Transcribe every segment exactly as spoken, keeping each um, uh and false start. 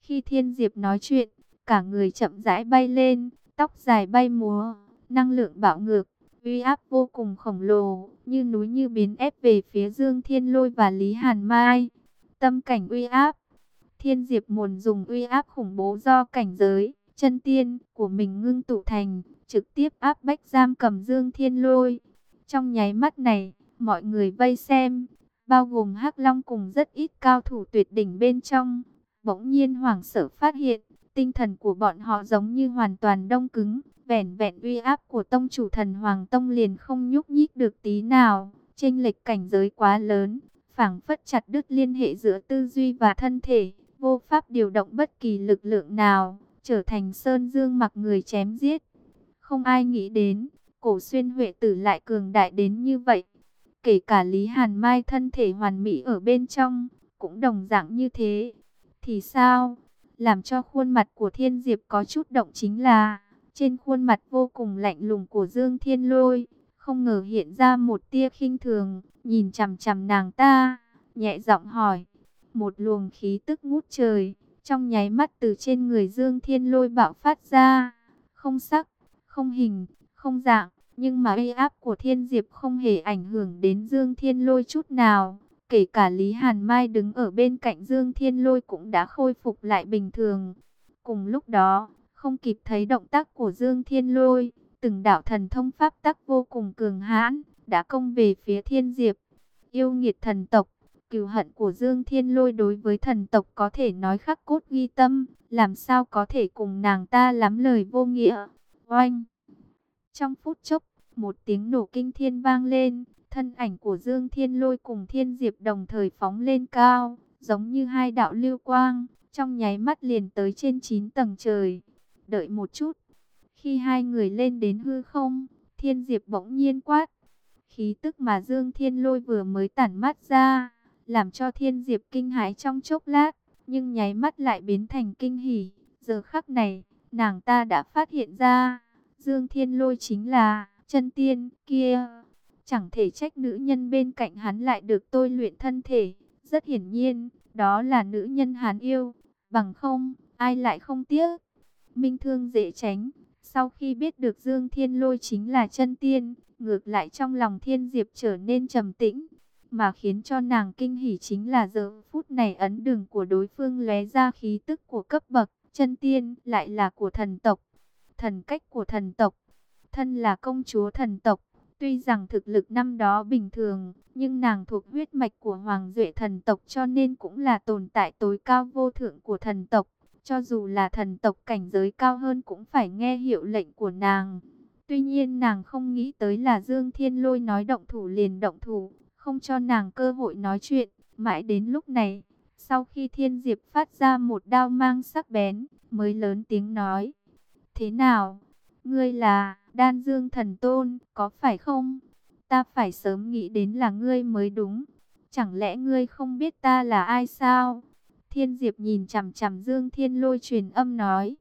Khi Thiên Diệp nói chuyện, cả người chậm rãi bay lên, tóc dài bay múa, năng lượng bạo ngược, uy áp vô cùng khổng lồ, như núi như biến ép về phía Dương Thiên Lôi và Lý Hàn Mai. Tâm cảnh uy áp. Thiên Diệp muốn dùng uy áp khủng bố do cảnh giới chân tiên của mình ngưng tụ thành, trực tiếp áp bách giam cầm Dương Thiên Lôi. Trong nháy mắt này, mọi người vây xem, bao gồm Hắc Long cùng rất ít cao thủ tuyệt đỉnh bên trong, bỗng nhiên hoảng sợ phát hiện, tinh thần của bọn họ giống như hoàn toàn đông cứng, vẻn vẹn uy áp của tông chủ Thần Hoàng Tông liền không nhúc nhích được tí nào, chênh lệch cảnh giới quá lớn, phảng phất chặt đứt liên hệ giữa tư duy và thân thể, vô pháp điều động bất kỳ lực lượng nào, trở thành sơn dương mặc người chém giết. Không ai nghĩ đến, Cổ Xuyên Huệ Tử lại cường đại đến như vậy. Kể cả Lý Hàn Mai thân thể hoàn mỹ ở bên trong, cũng đồng dạng như thế. Thì sao? Làm cho khuôn mặt của Thiên Diệp có chút động chính là, trên khuôn mặt vô cùng lạnh lùng của Dương Thiên Lôi, không ngờ hiện ra một tia khinh thường, nhìn chằm chằm nàng ta, nhẹ giọng hỏi. Một luồng khí tức ngút trời, trong nháy mắt từ trên người Dương Thiên Lôi bạo phát ra, không sắc, không hình, không dạng, nhưng mà uy áp của Thiên Diệp không hề ảnh hưởng đến Dương Thiên Lôi chút nào. Kể cả Lý Hàn Mai đứng ở bên cạnh Dương Thiên Lôi cũng đã khôi phục lại bình thường. Cùng lúc đó, không kịp thấy động tác của Dương Thiên Lôi, từng đạo thần thông pháp tắc vô cùng cường hãn, đã công về phía Thiên Diệp. Yêu nghiệt thần tộc, cừu hận của Dương Thiên Lôi đối với thần tộc có thể nói khắc cốt ghi tâm, làm sao có thể cùng nàng ta lắm lời vô nghĩa. Oanh! Trong phút chốc, một tiếng nổ kinh thiên vang lên, thân ảnh của Dương Thiên Lôi cùng Thiên Diệp đồng thời phóng lên cao, giống như hai đạo lưu quang, trong nháy mắt liền tới trên chín tầng trời. Đợi một chút, khi hai người lên đến hư không, Thiên Diệp bỗng nhiên quát. Khí tức mà Dương Thiên Lôi vừa mới tản mát ra, làm cho Thiên Diệp kinh hãi trong chốc lát, nhưng nháy mắt lại biến thành kinh hỉ. Giờ khắc này, nàng ta đã phát hiện ra, Dương Thiên Lôi chính là chân tiên kia. Chẳng thể trách nữ nhân bên cạnh hắn lại được tôi luyện thân thể. Rất hiển nhiên, đó là nữ nhân hắn yêu. Bằng không, ai lại không tiếc. Minh thương dễ tránh. Sau khi biết được Dương Thiên Lôi chính là chân tiên, ngược lại trong lòng Thiên Diệp trở nên trầm tĩnh. Mà khiến cho nàng kinh hỉ chính là giờ phút này ấn đường của đối phương lóe ra khí tức của cấp bậc chân tiên, lại là của thần tộc. Thần cách của thần tộc, thân là công chúa thần tộc. Tuy rằng thực lực năm đó bình thường, nhưng nàng thuộc huyết mạch của Hoàng Duệ thần tộc cho nên cũng là tồn tại tối cao vô thượng của thần tộc. Cho dù là thần tộc cảnh giới cao hơn cũng phải nghe hiệu lệnh của nàng. Tuy nhiên nàng không nghĩ tới là Dương Thiên Lôi nói động thủ liền động thủ, không cho nàng cơ hội nói chuyện. Mãi đến lúc này, sau khi Thiên Diệp phát ra một đao mang sắc bén, mới lớn tiếng nói. Thế nào? Ngươi là Đan Dương Thần Tôn, có phải không? Ta phải sớm nghĩ đến là ngươi mới đúng. Chẳng lẽ ngươi không biết ta là ai sao? Thiên Diệp nhìn chằm chằm Dương Thiên Lôi truyền âm nói.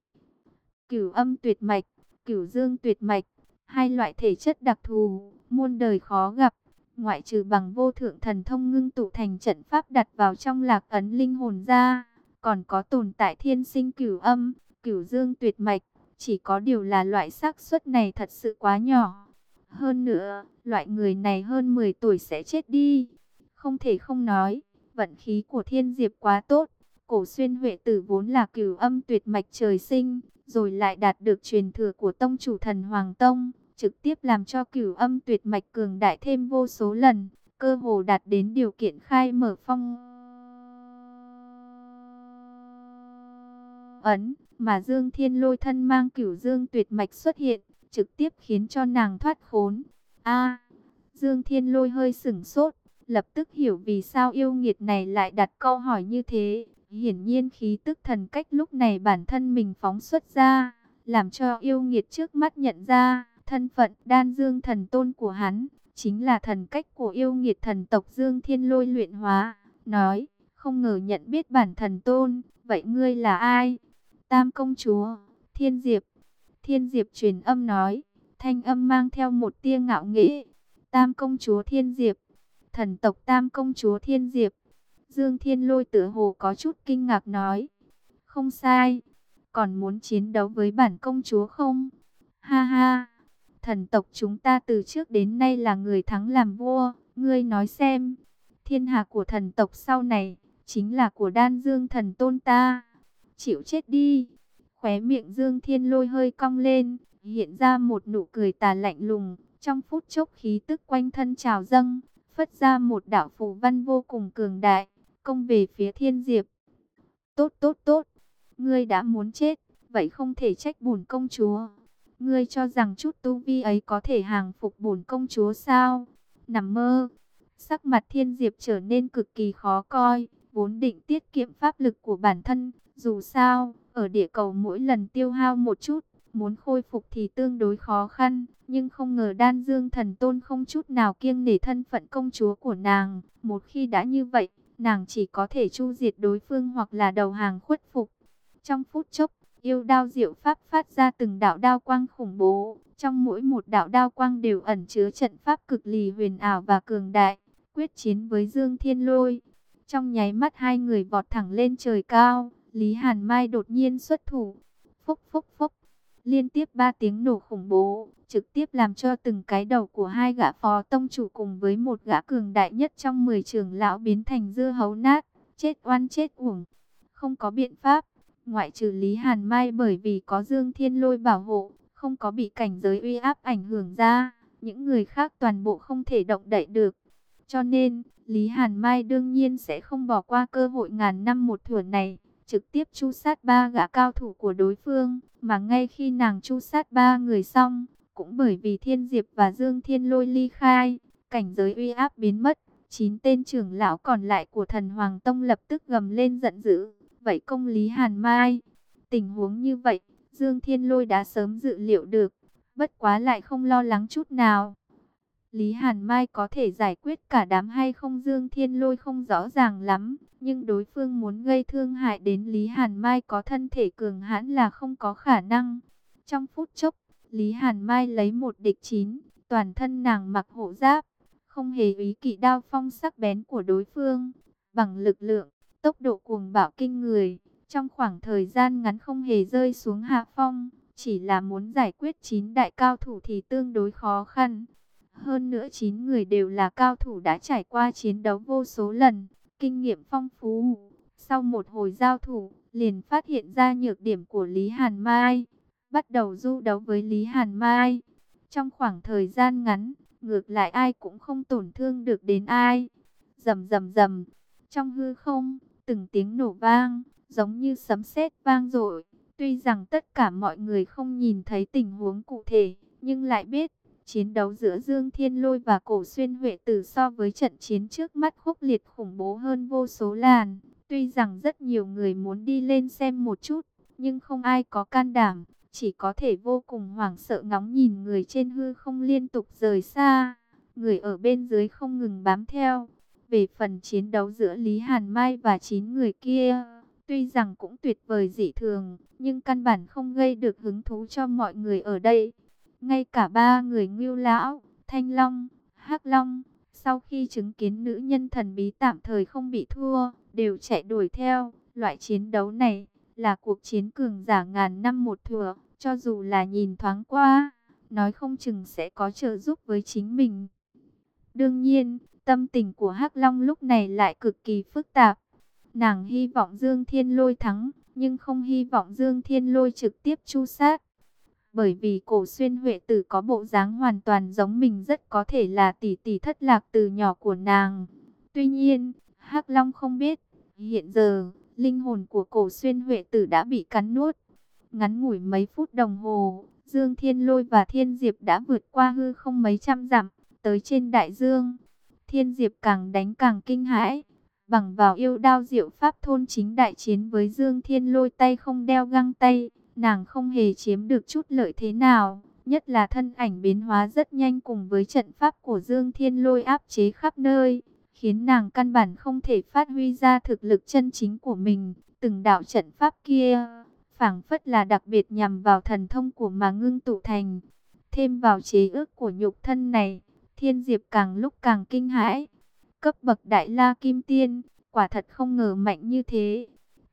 Cửu âm tuyệt mạch, cửu dương tuyệt mạch, hai loại thể chất đặc thù, muôn đời khó gặp. Ngoại trừ bằng vô thượng thần thông ngưng tụ thành trận pháp đặt vào trong lạc ấn linh hồn ra, còn có tồn tại thiên sinh cửu âm, cửu dương tuyệt mạch. Chỉ có điều là loại xác suất này thật sự quá nhỏ. Hơn nữa, loại người này hơn mười tuổi sẽ chết đi. Không thể không nói, vận khí của Thiên Diệp quá tốt. Cổ Xuyên Huệ Tử vốn là cửu âm tuyệt mạch trời sinh, rồi lại đạt được truyền thừa của tông chủ Thần Hoàng Tông, trực tiếp làm cho cửu âm tuyệt mạch cường đại thêm vô số lần, cơ hồ đạt đến điều kiện khai mở phong ấn. Mà Dương Thiên Lôi thân mang cửu dương tuyệt mạch xuất hiện, trực tiếp khiến cho nàng thoát khốn. A, Dương Thiên Lôi hơi sửng sốt, lập tức hiểu vì sao yêu nghiệt này lại đặt câu hỏi như thế. Hiển nhiên khí tức thần cách lúc này bản thân mình phóng xuất ra, làm cho yêu nghiệt trước mắt nhận ra, thân phận Đan Dương Thần Tôn của hắn, chính là thần cách của yêu nghiệt thần tộc Dương Thiên Lôi luyện hóa. Nói, không ngờ nhận biết bản thần tôn, vậy ngươi là ai? Tam công chúa, Thiên Diệp. Thiên Diệp truyền âm nói, thanh âm mang theo một tia ngạo nghễ. Tam công chúa Thiên Diệp, thần tộc Tam công chúa Thiên Diệp. Dương Thiên Lôi tựa hồ có chút kinh ngạc nói, Không sai. Còn muốn chiến đấu với bản công chúa không? Ha ha. Thần tộc chúng ta từ trước đến nay là người thắng làm vua. Ngươi nói xem. Thiên hạ của thần tộc sau này chính là của Đan Dương thần tôn ta. Chịu chết đi. Khóe miệng Dương Thiên Lôi hơi cong lên, hiện ra một nụ cười tà lạnh lùng. Trong phút chốc khí tức quanh thân trào dâng, phất ra một đạo phù văn vô cùng cường đại, công về phía Thiên Diệp. Tốt tốt tốt, ngươi đã muốn chết, vậy không thể trách bổn công chúa. Ngươi cho rằng chút tu vi ấy có thể hàng phục bổn công chúa sao? Nằm mơ. Sắc mặt Thiên Diệp trở nên cực kỳ khó coi, vốn định tiết kiệm pháp lực của bản thân. Dù sao, ở địa cầu mỗi lần tiêu hao một chút, muốn khôi phục thì tương đối khó khăn. Nhưng không ngờ Đan Dương thần tôn không chút nào kiêng nể thân phận công chúa của nàng. Một khi đã như vậy, nàng chỉ có thể chu diệt đối phương hoặc là đầu hàng khuất phục. Trong phút chốc, yêu đao diệu pháp phát ra từng đạo đao quang khủng bố. Trong mỗi một đạo đao quang đều ẩn chứa trận pháp cực lì huyền ảo và cường đại. Quyết chiến với Dương Thiên Lôi. Trong nháy mắt hai người vọt thẳng lên trời cao. Lý Hàn Mai đột nhiên xuất thủ. Phốc phốc phốc. Liên tiếp ba tiếng nổ khủng bố, trực tiếp làm cho từng cái đầu của hai gã phó tông chủ cùng với một gã cường đại nhất trong mười trưởng lão biến thành dưa hấu nát. Chết oan chết uổng. Không có biện pháp. Ngoại trừ Lý Hàn Mai bởi vì có Dương Thiên Lôi bảo hộ, không có bị cảnh giới uy áp ảnh hưởng ra. Những người khác toàn bộ không thể động đậy được. Cho nên, Lý Hàn Mai đương nhiên sẽ không bỏ qua cơ hội ngàn năm một thủa này, trực tiếp tru sát ba gã cao thủ của đối phương. Mà ngay khi nàng tru sát ba người xong, cũng bởi vì Thiên Diệp và Dương Thiên Lôi ly khai, cảnh giới uy áp biến mất, chín tên trưởng lão còn lại của Thần Hoàng Tông lập tức gầm lên giận dữ, vậy công Lý Hàn Mai. Tình huống như vậy, Dương Thiên Lôi đã sớm dự liệu được, bất quá lại không lo lắng chút nào. Lý Hàn Mai có thể giải quyết cả đám hay không Dương Thiên Lôi không rõ ràng lắm, nhưng đối phương muốn gây thương hại đến Lý Hàn Mai có thân thể cường hãn là không có khả năng. Trong phút chốc, Lý Hàn Mai lấy một địch chín, toàn thân nàng mặc hộ giáp, không hề ý kỵ đao phong sắc bén của đối phương, bằng lực lượng, tốc độ cuồng bạo kinh người, trong khoảng thời gian ngắn không hề rơi xuống hạ phong, chỉ là muốn giải quyết chín đại cao thủ thì tương đối khó khăn. Hơn nữa chín người đều là cao thủ đã trải qua chiến đấu vô số lần, kinh nghiệm phong phú. Sau một hồi giao thủ, liền phát hiện ra nhược điểm của Lý Hàn Mai, bắt đầu du đấu với Lý Hàn Mai. Trong khoảng thời gian ngắn, ngược lại ai cũng không tổn thương được đến ai. Rầm rầm rầm, trong hư không, từng tiếng nổ vang, giống như sấm sét vang dội. Tuy rằng tất cả mọi người không nhìn thấy tình huống cụ thể, nhưng lại biết chiến đấu giữa Dương Thiên Lôi và Cổ Xuyên Huệ Tử so với trận chiến trước mắt khốc liệt khủng bố hơn vô số lần. Tuy rằng rất nhiều người muốn đi lên xem một chút, nhưng không ai có can đảm, chỉ có thể vô cùng hoảng sợ ngóng nhìn người trên hư không liên tục rời xa. Người ở bên dưới không ngừng bám theo. Về phần chiến đấu giữa Lý Hàn Mai và chín người kia, tuy rằng cũng tuyệt vời dị thường, nhưng căn bản không gây được hứng thú cho mọi người ở đây. Ngay cả ba người Ngưu Lão, Thanh Long, Hắc Long, sau khi chứng kiến nữ nhân thần bí tạm thời không bị thua, đều chạy đuổi theo. Loại chiến đấu này là cuộc chiến cường giả ngàn năm một thủa, cho dù là nhìn thoáng qua, nói không chừng sẽ có trợ giúp với chính mình. Đương nhiên, tâm tình của Hắc Long lúc này lại cực kỳ phức tạp. Nàng hy vọng Dương Thiên Lôi thắng, nhưng không hy vọng Dương Thiên Lôi trực tiếp tru sát. Bởi vì Cổ Xuyên Huệ Tử có bộ dáng hoàn toàn giống mình, rất có thể là tỷ tỷ thất lạc từ nhỏ của nàng. Tuy nhiên, Hắc Long không biết, hiện giờ, linh hồn của Cổ Xuyên Huệ Tử đã bị cắn nuốt. Ngắn ngủi mấy phút đồng hồ, Dương Thiên Lôi và Thiên Diệp đã vượt qua hư không mấy trăm dặm, tới trên đại dương. Thiên Diệp càng đánh càng kinh hãi, bằng vào yêu đao diệu pháp thôn chính đại chiến với Dương Thiên Lôi tay không đeo găng tay. Nàng không hề chiếm được chút lợi thế nào, nhất là thân ảnh biến hóa rất nhanh cùng với trận pháp của Dương Thiên Lôi áp chế khắp nơi, khiến nàng căn bản không thể phát huy ra thực lực chân chính của mình. Từng đạo trận pháp kia, phảng phất là đặc biệt nhằm vào thần thông của mà ngưng tụ thành. Thêm vào chế ước của nhục thân này, Thiên Diệp càng lúc càng kinh hãi. Cấp bậc Đại La Kim Tiên, quả thật không ngờ mạnh như thế.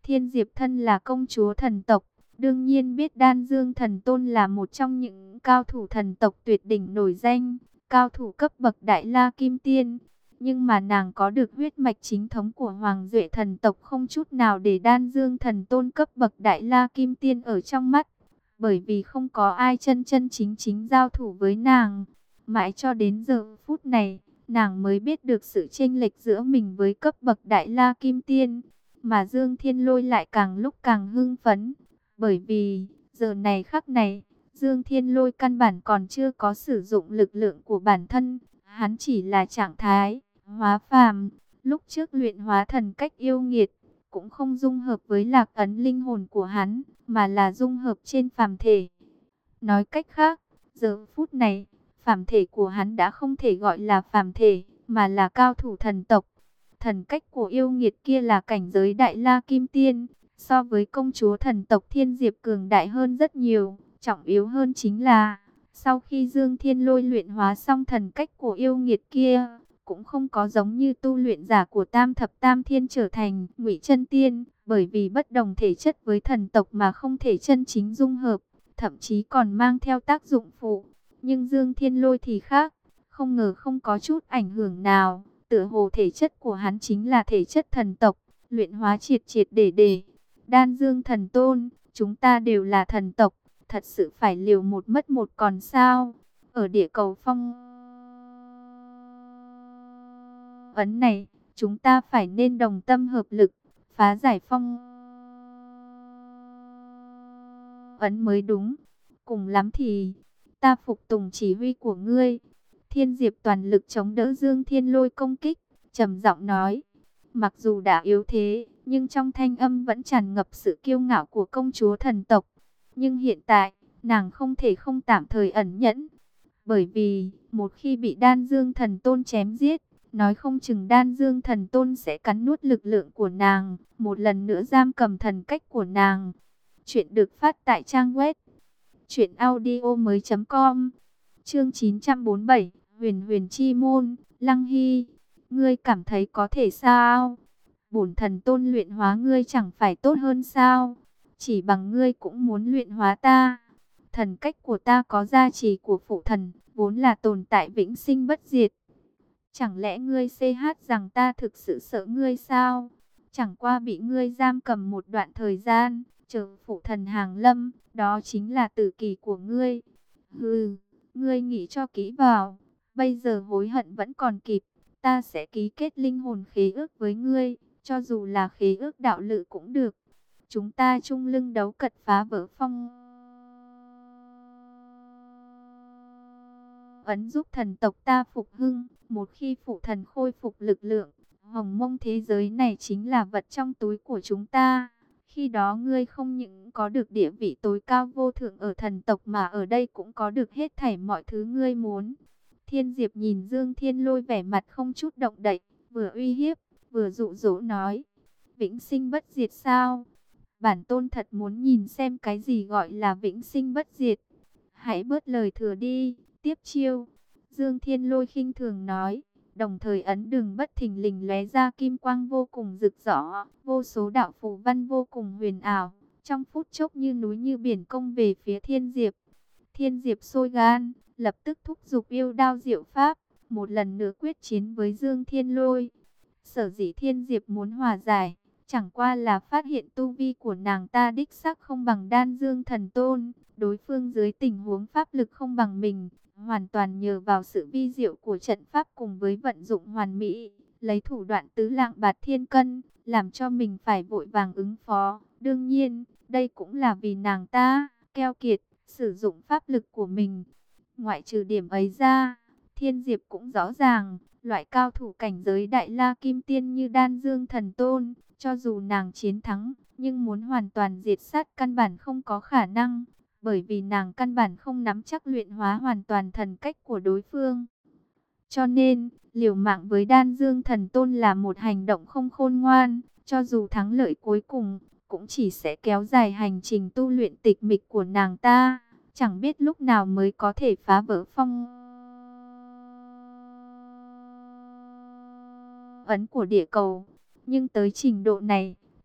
Thiên Diệp thân là công chúa thần tộc, đương nhiên biết Đan Dương Thần Tôn là một trong những cao thủ thần tộc tuyệt đỉnh nổi danh, cao thủ cấp bậc Đại La Kim Tiên. Nhưng mà nàng có được huyết mạch chính thống của Hoàng Duệ thần tộc, không chút nào để Đan Dương Thần Tôn cấp bậc Đại La Kim Tiên ở trong mắt. Bởi vì không có ai chân chân chính chính giao thủ với nàng. Mãi cho đến giờ phút này, nàng mới biết được sự chênh lệch giữa mình với cấp bậc Đại La Kim Tiên. Mà Dương Thiên Lôi lại càng lúc càng hưng phấn. Bởi vì, giờ này khắc này, Dương Thiên Lôi căn bản còn chưa có sử dụng lực lượng của bản thân. Hắn chỉ là trạng thái, hóa phàm. Lúc trước luyện hóa thần cách yêu nghiệt, cũng không dung hợp với lạc ấn linh hồn của hắn, mà là dung hợp trên phàm thể. Nói cách khác, giờ phút này, phàm thể của hắn đã không thể gọi là phàm thể, mà là cao thủ thần tộc. Thần cách của yêu nghiệt kia là cảnh giới Đại La Kim Tiên, so với công chúa thần tộc Thiên Diệp cường đại hơn rất nhiều. Trọng yếu hơn chính là, sau khi Dương Thiên Lôi luyện hóa xong thần cách của yêu nghiệt kia, cũng không có giống như tu luyện giả của Tam Thập Tam Thiên trở thành Ngụy Chân Tiên, bởi vì bất đồng thể chất với thần tộc mà không thể chân chính dung hợp, thậm chí còn mang theo tác dụng phụ. Nhưng Dương Thiên Lôi thì khác, không ngờ không có chút ảnh hưởng nào, tựa hồ thể chất của hắn chính là thể chất thần tộc, luyện hóa triệt triệt để để. Đan Dương Thần Tôn, chúng ta đều là thần tộc, thật sự phải liều một mất một còn sao? Ở địa cầu phong ấn này, chúng ta phải nên đồng tâm hợp lực, phá giải phong ấn mới đúng. Cùng lắm thì, ta phục tùng chỉ huy của ngươi. Thiên Diệp toàn lực chống đỡ Dương Thiên Lôi công kích, trầm giọng nói. Mặc dù đã yếu thế, nhưng trong thanh âm vẫn tràn ngập sự kiêu ngạo của công chúa thần tộc. Nhưng hiện tại, nàng không thể không tạm thời ẩn nhẫn. Bởi vì, một khi bị Đan Dương Thần Tôn chém giết, nói không chừng Đan Dương Thần Tôn sẽ cắn nuốt lực lượng của nàng, một lần nữa giam cầm thần cách của nàng. Chuyện được phát tại trang web truyện audio mới chấm com. Chương chín trăm bốn mươi bảy, Huyền Huyền Chi Môn, Lăng Hy. Ngươi cảm thấy có thể sao? Bổn thần tôn luyện hóa ngươi chẳng phải tốt hơn sao? Chỉ bằng ngươi cũng muốn luyện hóa ta. Thần cách của ta có gia trì của phụ thần, vốn là tồn tại vĩnh sinh bất diệt. Chẳng lẽ ngươi xê hát rằng ta thực sự sợ ngươi sao? Chẳng qua bị ngươi giam cầm một đoạn thời gian, chờ phụ thần hàng lâm, đó chính là tử kỳ của ngươi. Hừ, ngươi nghĩ cho kỹ vào, bây giờ hối hận vẫn còn kịp. Ta sẽ ký kết linh hồn khế ước với ngươi, cho dù là khế ước đạo lự cũng được. Chúng ta chung lưng đấu cật phá vỡ phong ấn, giúp thần tộc ta phục hưng. Một khi phụ thần khôi phục lực lượng, hồng mông thế giới này chính là vật trong túi của chúng ta. Khi đó ngươi không những có được địa vị tối cao vô thượng ở thần tộc, mà ở đây cũng có được hết thảy mọi thứ ngươi muốn. Thiên Diệp nhìn Dương Thiên Lôi vẻ mặt không chút động đậy, vừa uy hiếp, vừa dụ dỗ nói. Vĩnh sinh bất diệt sao? Bản tôn thật muốn nhìn xem cái gì gọi là vĩnh sinh bất diệt. Hãy bớt lời thừa đi, tiếp chiêu. Dương Thiên Lôi khinh thường nói, đồng thời ấn đường bất thình lình lóe ra kim quang vô cùng rực rỡ, vô số đạo phù văn vô cùng huyền ảo, trong phút chốc như núi như biển công về phía Thiên Diệp. Thiên Diệp sôi gan, lập tức thúc giục yêu đao diệu pháp, một lần nữa quyết chiến với Dương Thiên Lôi. Sở dĩ Thiên Diệp muốn hòa giải, chẳng qua là phát hiện tu vi của nàng ta đích xác không bằng Đan Dương Thần Tôn, đối phương dưới tình huống pháp lực không bằng mình, hoàn toàn nhờ vào sự vi diệu của trận pháp cùng với vận dụng hoàn mỹ, lấy thủ đoạn tứ lạng bạt thiên cân, làm cho mình phải vội vàng ứng phó. Đương nhiên, đây cũng là vì nàng ta keo kiệt, sử dụng pháp lực của mình. Ngoại trừ điểm ấy ra, Thiên Diệp cũng rõ ràng, loại cao thủ cảnh giới Đại La Kim Tiên như Đan Dương Thần Tôn, cho dù nàng chiến thắng, nhưng muốn hoàn toàn diệt sát căn bản không có khả năng, bởi vì nàng căn bản không nắm chắc luyện hóa hoàn toàn thần cách của đối phương. Cho nên, liều mạng với Đan Dương Thần Tôn là một hành động không khôn ngoan, cho dù thắng lợi cuối cùng, cũng chỉ sẽ kéo dài hành trình tu luyện tịch mịch của nàng ta, chẳng biết lúc nào mới có thể phá vỡ phong ấn của địa cầu. Nhưng tới trình độ này,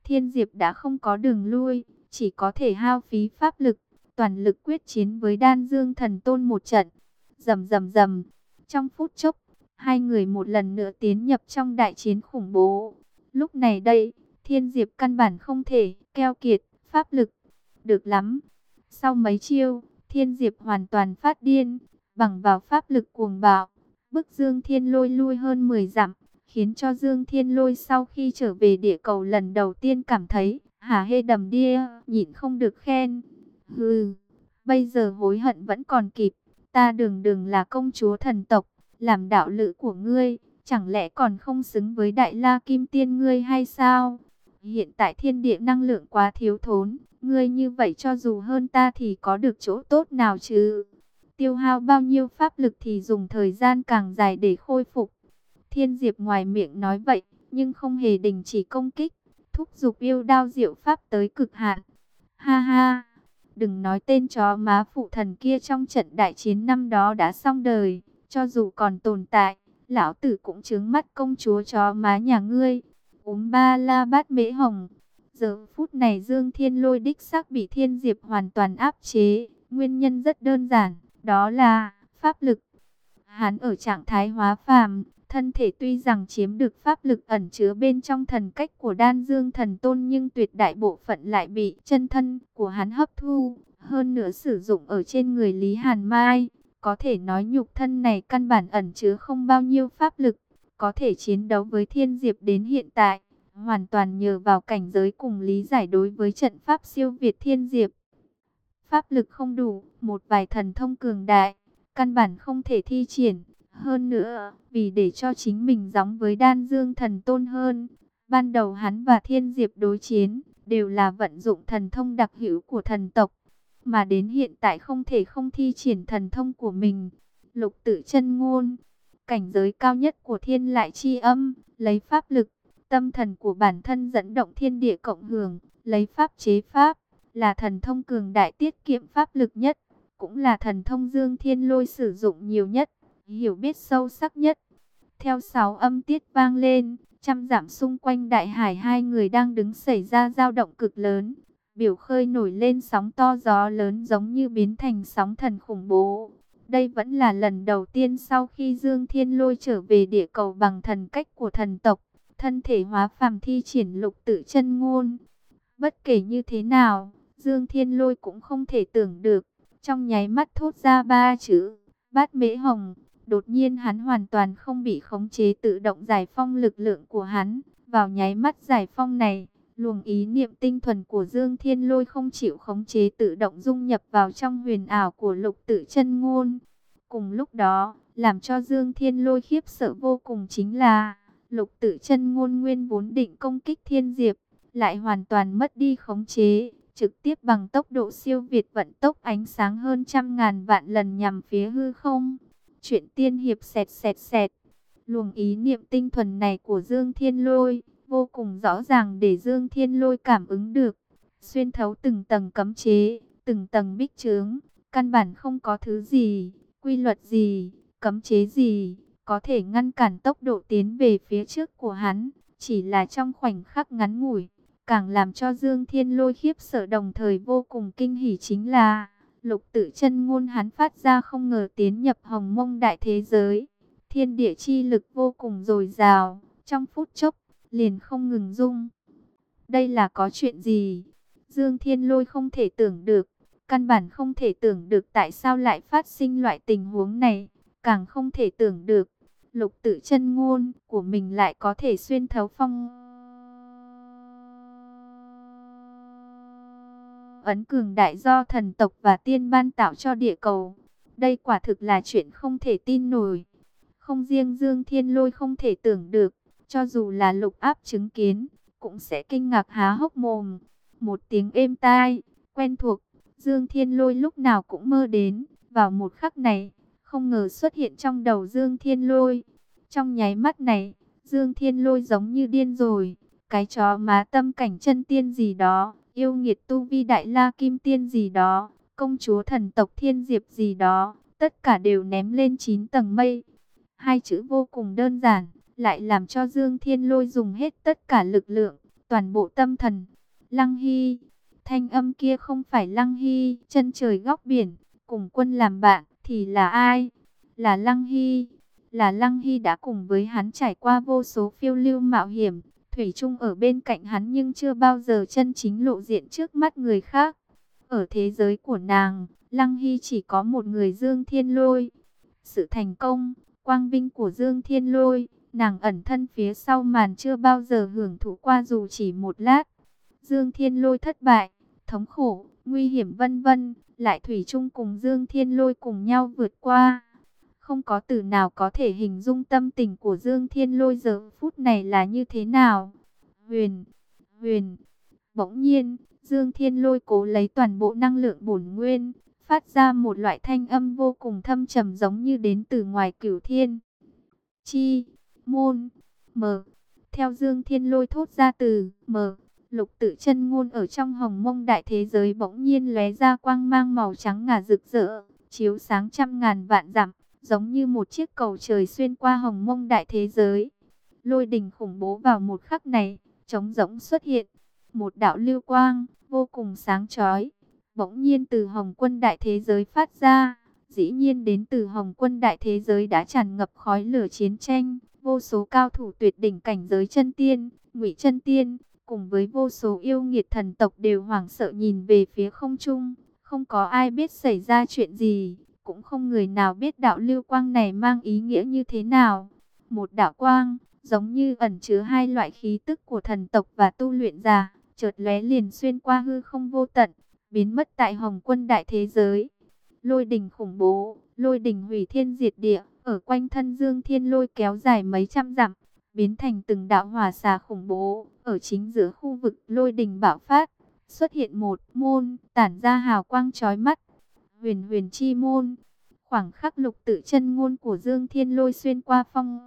Thiên Diệp đã không có đường lui, chỉ có thể hao phí pháp lực, toàn lực quyết chiến với Đan Dương Thần Tôn một trận. Rầm rầm rầm, trong phút chốc, hai người một lần nữa tiến nhập trong đại chiến khủng bố. Lúc này đây, Thiên Diệp căn bản không thể keo kiệt pháp lực. Được lắm. Sau mấy chiêu, Thiên Diệp hoàn toàn phát điên, bằng vào pháp lực cuồng bạo, bức Dương Thiên Lôi lui hơn mười dặm, khiến cho Dương Thiên Lôi sau khi trở về địa cầu lần đầu tiên cảm thấy hả hê đầm đìa, nhịn không được khen. Hừ, bây giờ hối hận vẫn còn kịp, ta đường đường là công chúa thần tộc, làm đạo lữ của ngươi, chẳng lẽ còn không xứng với Đại La Kim Tiên ngươi hay sao? Hiện tại thiên địa năng lượng quá thiếu thốn, ngươi như vậy cho dù hơn ta thì có được chỗ tốt nào chứ? Tiêu hao bao nhiêu pháp lực thì dùng thời gian càng dài để khôi phục. Thiên Diệp ngoài miệng nói vậy, nhưng không hề đình chỉ công kích, thúc giục yêu đao diệu pháp tới cực hạn. Ha ha, đừng nói tên chó má phụ thần kia trong trận đại chiến năm đó đã xong đời, cho dù còn tồn tại, lão tử cũng trướng mắt công chúa chó má nhà ngươi. Úm ba la bát mễ hồng. Giờ phút này Dương Thiên Lôi đích xác bị Thiên Diệp hoàn toàn áp chế, nguyên nhân rất đơn giản, đó là pháp lực. Hắn ở trạng thái hóa phàm, thân thể tuy rằng chiếm được pháp lực ẩn chứa bên trong thần cách của Đan Dương Thần Tôn, nhưng tuyệt đại bộ phận lại bị chân thân của hắn hấp thu, hơn nữa sử dụng ở trên người Lý Hàn Mai. Có thể nói nhục thân này căn bản ẩn chứa không bao nhiêu pháp lực, có thể chiến đấu với Thiên Diệp đến hiện tại, hoàn toàn nhờ vào cảnh giới cùng lý giải đối với trận pháp siêu việt Thiên Diệp. Pháp lực không đủ, một vài thần thông cường đại, căn bản không thể thi triển. Hơn nữa, vì để cho chính mình giống với Đan Dương Thần Tôn hơn, ban đầu hắn và Thiên Diệp đối chiến, đều là vận dụng thần thông đặc hữu của thần tộc. Mà đến hiện tại không thể không thi triển thần thông của mình. Lục Tự Chân Ngôn, cảnh giới cao nhất của Thiên Lại Chi Âm, lấy pháp lực, tâm thần của bản thân dẫn động thiên địa cộng hưởng, lấy pháp chế pháp, là thần thông cường đại tiết kiệm pháp lực nhất, cũng là thần thông Dương Thiên Lôi sử dụng nhiều nhất, hiểu biết sâu sắc nhất. Theo sáu âm tiết vang lên, trăm dặm xung quanh đại hải hai người đang đứng xảy ra dao động cực lớn. Biểu khơi nổi lên sóng to gió lớn giống như biến thành sóng thần khủng bố. Đây vẫn là lần đầu tiên sau khi Dương Thiên Lôi trở về địa cầu bằng thần cách của thần tộc, thân thể hóa phàm thi triển Lục Tự Chân Ngôn. Bất kể như thế nào, Dương Thiên Lôi cũng không thể tưởng được, trong nháy mắt thốt ra ba chữ Bát Mễ Hồng. Đột nhiên hắn hoàn toàn không bị khống chế, tự động giải phong lực lượng của hắn. Vào nháy mắt giải phong này, luồng ý niệm tinh thuần của Dương Thiên Lôi không chịu khống chế tự động dung nhập vào trong huyền ảo của Lục Tự Chân Ngôn. Cùng lúc đó, làm cho Dương Thiên Lôi khiếp sợ vô cùng chính là Lục Tự Chân Ngôn nguyên vốn định công kích Thiên Diệp, lại hoàn toàn mất đi khống chế, trực tiếp bằng tốc độ siêu việt vận tốc ánh sáng hơn trăm ngàn vạn lần nhằm phía hư không. Chuyện tiên hiệp xẹt xẹt xẹt. Luồng ý niệm tinh thuần này của Dương Thiên Lôi vô cùng rõ ràng để Dương Thiên Lôi cảm ứng được, xuyên thấu từng tầng cấm chế, từng tầng bích chướng, căn bản không có thứ gì, quy luật gì, cấm chế gì có thể ngăn cản tốc độ tiến về phía trước của hắn. Chỉ là trong khoảnh khắc ngắn ngủi, càng làm cho Dương Thiên Lôi khiếp sợ đồng thời vô cùng kinh hỉ chính là Lục Tự Chân Ngôn hắn phát ra không ngờ tiến nhập hồng mông đại thế giới. Thiên địa chi lực vô cùng dồi dào, trong phút chốc liền không ngừng rung. Đây là có chuyện gì? Dương Thiên Lôi không thể tưởng được, căn bản không thể tưởng được tại sao lại phát sinh loại tình huống này, càng không thể tưởng được Lục Tự Chân Ngôn của mình lại có thể xuyên thấu phong ấn cường đại do thần tộc và tiên ban tạo cho địa cầu. Đây quả thực là chuyện không thể tin nổi. Không riêng Dương Thiên Lôi không thể tưởng được, cho dù là Lục Áp chứng kiến, cũng sẽ kinh ngạc há hốc mồm. Một tiếng êm tai, quen thuộc, Dương Thiên Lôi lúc nào cũng mơ đến, vào một khắc này, không ngờ xuất hiện trong đầu Dương Thiên Lôi. Trong nháy mắt này, Dương Thiên Lôi giống như điên rồi, cái chó má tâm cảnh chân tiên gì đó, yêu nghiệt tu vi Đại La Kim Tiên gì đó, công chúa thần tộc Thiên Diệp gì đó, tất cả đều ném lên chín tầng mây. Hai chữ vô cùng đơn giản, lại làm cho Dương Thiên Lôi dùng hết tất cả lực lượng, toàn bộ tâm thần. Lăng Hy, thanh âm kia không phải Lăng Hy, chân trời góc biển, cùng quân làm bạn, thì là ai? Là Lăng Hy. Là Lăng Hy đã cùng với hắn trải qua vô số phiêu lưu mạo hiểm, thủy chung ở bên cạnh hắn nhưng chưa bao giờ chân chính lộ diện trước mắt người khác. Ở thế giới của nàng, Lăng Hy chỉ có một người, Dương Thiên Lôi. Sự thành công, quang vinh của Dương Thiên Lôi, nàng ẩn thân phía sau màn chưa bao giờ hưởng thụ qua dù chỉ một lát. Dương Thiên Lôi thất bại, thống khổ, nguy hiểm vân vân, lại thủy chung cùng Dương Thiên Lôi cùng nhau vượt qua. Không có từ nào có thể hình dung tâm tình của Dương Thiên Lôi giờ phút này là như thế nào. Huyền, huyền, bỗng nhiên, Dương Thiên Lôi cố lấy toàn bộ năng lượng bổn nguyên, phát ra một loại thanh âm vô cùng thâm trầm giống như đến từ ngoài cửu thiên. Chi, môn, mờ. Theo Dương Thiên Lôi thốt ra từ mờ, lục tự chân ngôn ở trong hồng mông đại thế giới bỗng nhiên lóe ra quang mang màu trắng ngà rực rỡ, chiếu sáng trăm ngàn vạn dặm, giống như một chiếc cầu trời xuyên qua hồng mông đại thế giới. Lôi đình khủng bố vào một khắc này, trống rỗng xuất hiện. Một đạo lưu quang, vô cùng sáng chói, bỗng nhiên từ hồng quân đại thế giới phát ra. Dĩ nhiên đến từ hồng quân đại thế giới đã tràn ngập khói lửa chiến tranh. Vô số cao thủ tuyệt đỉnh cảnh giới chân tiên, ngụy chân tiên, cùng với vô số yêu nghiệt thần tộc đều hoảng sợ nhìn về phía không trung. Không có ai biết xảy ra chuyện gì, cũng không người nào biết đạo lưu quang này mang ý nghĩa như thế nào. Một đạo quang, giống như ẩn chứa hai loại khí tức của thần tộc và tu luyện giả, chợt lóe liền xuyên qua hư không vô tận, biến mất tại hồng quân đại thế giới. Lôi đình khủng bố, lôi đình hủy thiên diệt địa, ở quanh thân Dương Thiên Lôi kéo dài mấy trăm dặm, biến thành từng đạo hỏa xà khủng bố. Ở chính giữa khu vực lôi đình bạo phát, xuất hiện một môn, tản ra hào quang chói mắt. Huyền huyền chi môn. Khoảng khắc lục tự chân ngôn của Dương Thiên Lôi xuyên qua phong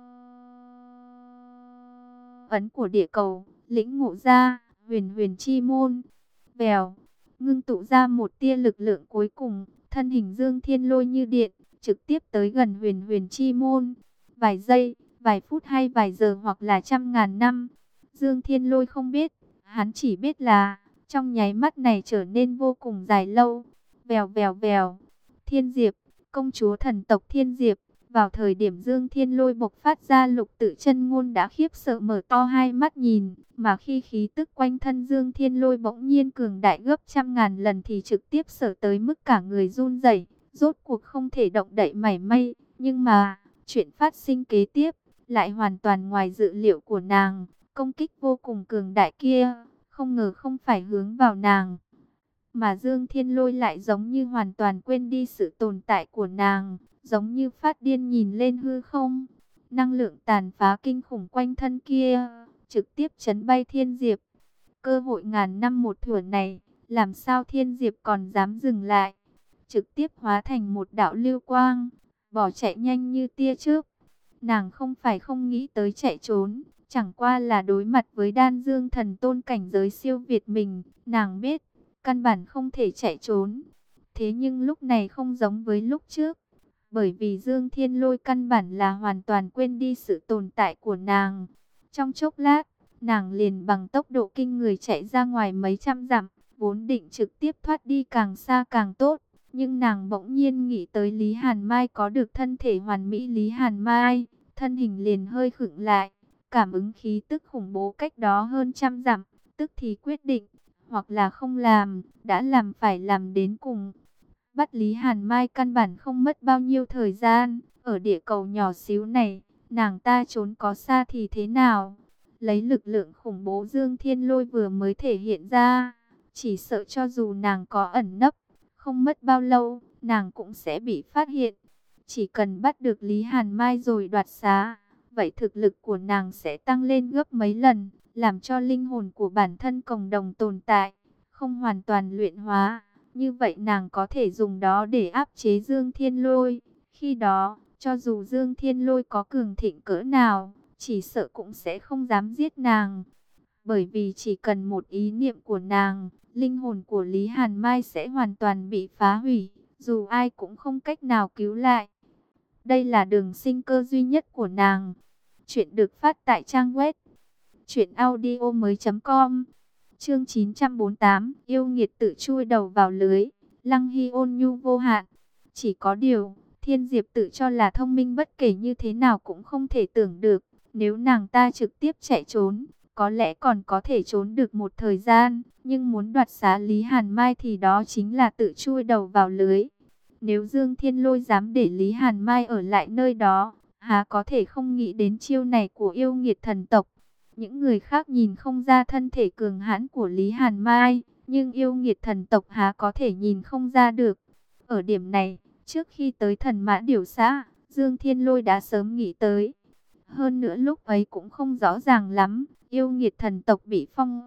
ấn của địa cầu, lĩnh ngộ ra huyền huyền chi môn. Vèo, ngưng tụ ra một tia lực lượng cuối cùng, thân hình Dương Thiên Lôi như điện, trực tiếp tới gần huyền huyền chi môn. Vài giây, vài phút hay vài giờ hoặc là trăm ngàn năm, Dương Thiên Lôi không biết, hắn chỉ biết là trong nháy mắt này trở nên vô cùng dài lâu. Vèo vèo vèo, Thiên Diệp, công chúa thần tộc Thiên Diệp, vào thời điểm Dương Thiên Lôi bộc phát ra lục tự chân ngôn đã khiếp sợ mở to hai mắt nhìn, mà khi khí tức quanh thân Dương Thiên Lôi bỗng nhiên cường đại gấp trăm ngàn lần thì trực tiếp sợ tới mức cả người run rẩy, rốt cuộc không thể động đậy mảy may. Nhưng mà, chuyện phát sinh kế tiếp lại hoàn toàn ngoài dự liệu của nàng. Công kích vô cùng cường đại kia, không ngờ không phải hướng vào nàng, mà Dương Thiên Lôi lại giống như hoàn toàn quên đi sự tồn tại của nàng, giống như phát điên nhìn lên hư không. Năng lượng tàn phá kinh khủng quanh thân kia, trực tiếp chấn bay Thiên Diệp. Cơ hội ngàn năm một thủa này, làm sao Thiên Diệp còn dám dừng lại, trực tiếp hóa thành một đạo lưu quang, bỏ chạy nhanh như tia chớp. Nàng không phải không nghĩ tới chạy trốn, chẳng qua là đối mặt với đan dương thần tôn cảnh giới siêu việt mình, nàng biết, căn bản không thể chạy trốn. Thế nhưng lúc này không giống với lúc trước, bởi vì Dương Thiên Lôi căn bản là hoàn toàn quên đi sự tồn tại của nàng. Trong chốc lát, nàng liền bằng tốc độ kinh người chạy ra ngoài mấy trăm dặm, vốn định trực tiếp thoát đi càng xa càng tốt. Nhưng nàng bỗng nhiên nghĩ tới Lý Hàn Mai có được thân thể hoàn mỹ Lý Hàn Mai, thân hình liền hơi khựng lại, cảm ứng khí tức khủng bố cách đó hơn trăm dặm, tức thì quyết định, hoặc là không làm, đã làm phải làm đến cùng. Bắt Lý Hàn Mai căn bản không mất bao nhiêu thời gian, ở địa cầu nhỏ xíu này, nàng ta trốn có xa thì thế nào? Lấy lực lượng khủng bố Dương Thiên Lôi vừa mới thể hiện ra, chỉ sợ cho dù nàng có ẩn nấp, không mất bao lâu, nàng cũng sẽ bị phát hiện. Chỉ cần bắt được Lý Hàn Mai rồi đoạt xá, vậy thực lực của nàng sẽ tăng lên gấp mấy lần, làm cho linh hồn của bản thân cộng đồng tồn tại, không hoàn toàn luyện hóa. Như vậy nàng có thể dùng đó để áp chế Dương Thiên Lôi. Khi đó, cho dù Dương Thiên Lôi có cường thịnh cỡ nào, chỉ sợ cũng sẽ không dám giết nàng. Bởi vì chỉ cần một ý niệm của nàng, linh hồn của Lý Hàn Mai sẽ hoàn toàn bị phá hủy, dù ai cũng không cách nào cứu lại. Đây là đường sinh cơ duy nhất của nàng. Chuyện được phát tại trang web Chuyện audio mới com. Chương chín trăm bốn mươi tám, yêu nghiệt tự chui đầu vào lưới. Lăng Hy ôn nhu vô hạn. Chỉ có điều, Thiên Diệp tự cho là thông minh bất kể như thế nào cũng không thể tưởng được. Nếu nàng ta trực tiếp chạy trốn, có lẽ còn có thể trốn được một thời gian. Nhưng muốn đoạt xá Lý Hàn Mai thì đó chính là tự chui đầu vào lưới. Nếu Dương Thiên Lôi dám để Lý Hàn Mai ở lại nơi đó, há có thể không nghĩ đến chiêu này của yêu nghiệt thần tộc. Những người khác nhìn không ra thân thể cường hãn của Lý Hàn Mai, nhưng yêu nghiệt thần tộc há có thể nhìn không ra được. Ở điểm này, trước khi tới Thần Mã Điểu Xã, Dương Thiên Lôi đã sớm nghĩ tới. Hơn nữa lúc ấy cũng không rõ ràng lắm, yêu nghiệt thần tộc bị phong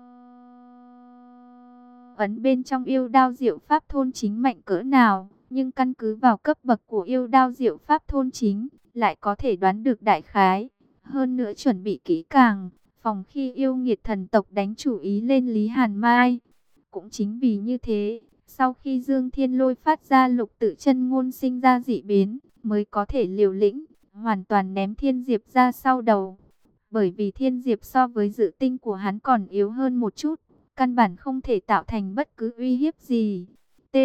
ấn bên trong yêu đao diệu pháp thôn chính mạnh cỡ nào. Nhưng căn cứ vào cấp bậc của yêu đao diệu pháp thôn chính, lại có thể đoán được đại khái. Hơn nữa chuẩn bị kỹ càng, phòng khi yêu nghiệt thần tộc đánh chủ ý lên Lý Hàn Mai. Cũng chính vì như thế, sau khi Dương Thiên Lôi phát ra lục tự chân ngôn sinh ra dị biến, mới có thể liều lĩnh, hoàn toàn ném Thiên Diệp ra sau đầu. Bởi vì Thiên Diệp so với dự tinh của hắn còn yếu hơn một chút, căn bản không thể tạo thành bất cứ uy hiếp gì. T.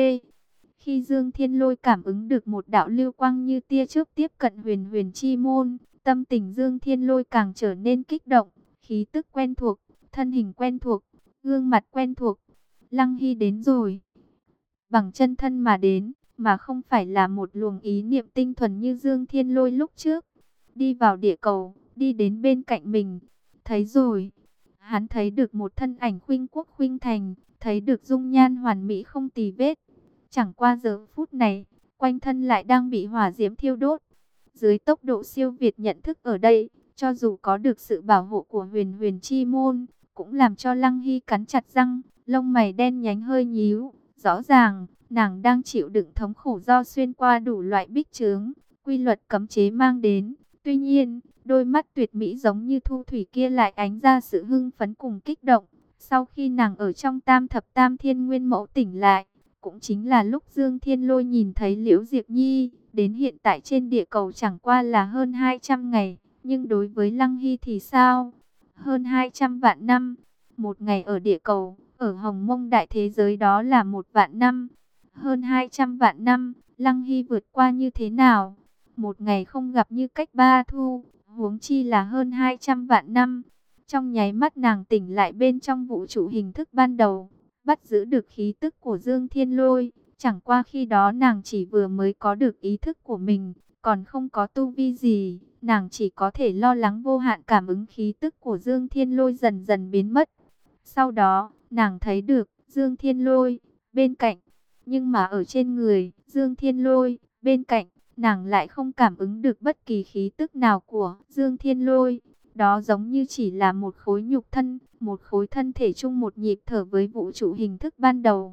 Khi Dương Thiên Lôi cảm ứng được một đạo lưu quang như tia chớp tiếp cận huyền huyền chi môn, tâm tình Dương Thiên Lôi càng trở nên kích động, khí tức quen thuộc, thân hình quen thuộc, gương mặt quen thuộc. Lăng Hy đến rồi. Bằng chân thân mà đến, mà không phải là một luồng ý niệm tinh thuần như Dương Thiên Lôi lúc trước. Đi vào địa cầu, đi đến bên cạnh mình. Thấy rồi. Hắn thấy được một thân ảnh khuynh quốc khuynh thành, thấy được dung nhan hoàn mỹ không tì vết. Chẳng qua giờ phút này, quanh thân lại đang bị hỏa diễm thiêu đốt. Dưới tốc độ siêu việt nhận thức ở đây, cho dù có được sự bảo hộ của huyền huyền chi môn, cũng làm cho Lăng Hy cắn chặt răng, lông mày đen nhánh hơi nhíu. Rõ ràng, nàng đang chịu đựng thống khổ do xuyên qua đủ loại bích chướng, quy luật cấm chế mang đến. Tuy nhiên, đôi mắt tuyệt mỹ giống như thu thủy kia lại ánh ra sự hưng phấn cùng kích động. Sau khi nàng ở trong tam thập tam thiên nguyên mẫu tỉnh lại, cũng chính là lúc Dương Thiên Lôi nhìn thấy Liễu Diệp Nhi, đến hiện tại trên địa cầu chẳng qua là hơn hai trăm ngày, nhưng đối với Lăng Hy thì sao? Hơn hai trăm vạn năm, một ngày ở địa cầu, ở Hồng Mông đại thế giới đó là một vạn năm. Hơn hai trăm vạn năm, Lăng Hy vượt qua như thế nào? Một ngày không gặp như cách ba thu, huống chi là hơn hai trăm vạn năm. Trong nháy mắt nàng tỉnh lại bên trong vũ trụ hình thức ban đầu, bắt giữ được khí tức của Dương Thiên Lôi. Chẳng qua khi đó nàng chỉ vừa mới có được ý thức của mình, còn không có tu vi gì. Nàng chỉ có thể lo lắng vô hạn cảm ứng khí tức của Dương Thiên Lôi dần dần biến mất. Sau đó, nàng thấy được Dương Thiên Lôi bên cạnh, nhưng mà ở trên người Dương Thiên Lôi bên cạnh, nàng lại không cảm ứng được bất kỳ khí tức nào của Dương Thiên Lôi. Đó giống như chỉ là một khối nhục thân, một khối thân thể chung một nhịp thở với vũ trụ hình thức ban đầu.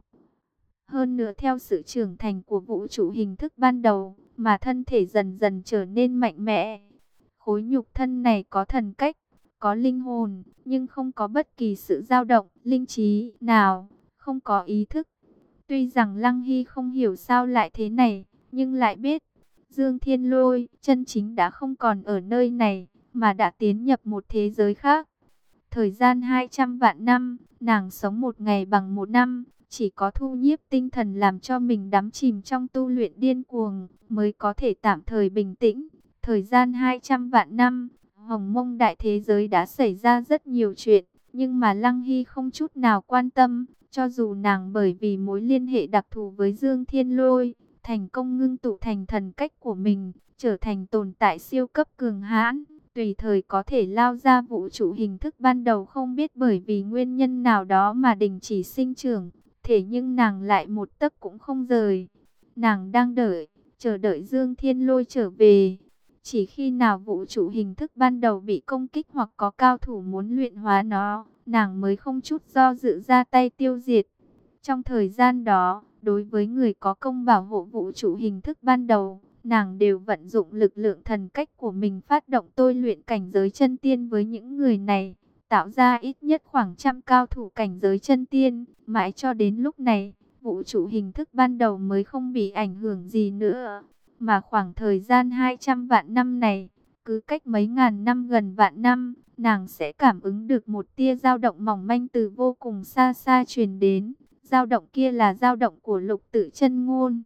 Hơn nữa theo sự trưởng thành của vũ trụ hình thức ban đầu, mà thân thể dần dần trở nên mạnh mẽ. Khối nhục thân này có thần cách, có linh hồn, nhưng không có bất kỳ sự dao động, linh trí nào, không có ý thức. Tuy rằng Lăng Hy không hiểu sao lại thế này, nhưng lại biết, Dương Thiên Lôi chân chính đã không còn ở nơi này, mà đã tiến nhập một thế giới khác. Thời gian hai trăm vạn năm, nàng sống một ngày bằng một năm, chỉ có thu nhiếp tinh thần làm cho mình đắm chìm trong tu luyện điên cuồng, mới có thể tạm thời bình tĩnh. Thời gian hai trăm vạn năm, Hồng Mông đại thế giới đã xảy ra rất nhiều chuyện, nhưng mà Lăng Hy không chút nào quan tâm, cho dù nàng bởi vì mối liên hệ đặc thù với Dương Thiên Lôi, thành công ngưng tụ thành thần cách của mình, trở thành tồn tại siêu cấp cường hãn, tùy thời có thể lao ra vũ trụ hình thức ban đầu, không biết bởi vì nguyên nhân nào đó mà đình chỉ sinh trưởng. Thế nhưng nàng lại một tấc cũng không rời. Nàng đang đợi, chờ đợi Dương Thiên Lôi trở về. Chỉ khi nào vũ trụ hình thức ban đầu bị công kích hoặc có cao thủ muốn luyện hóa nó, nàng mới không chút do dự ra tay tiêu diệt. Trong thời gian đó, đối với người có công bảo hộ vũ trụ hình thức ban đầu, nàng đều vận dụng lực lượng thần cách của mình phát động tôi luyện cảnh giới chân tiên với những người này, tạo ra ít nhất khoảng trăm cao thủ cảnh giới chân tiên. Mãi cho đến lúc này, vũ trụ hình thức ban đầu mới không bị ảnh hưởng gì nữa. Mà khoảng thời gian hai trăm vạn năm này, Cứ cách mấy ngàn năm gần vạn năm, nàng sẽ cảm ứng được một tia dao động mỏng manh từ vô cùng xa xa truyền đến. Dao động kia là dao động của Lục Tự Chân Ngôn.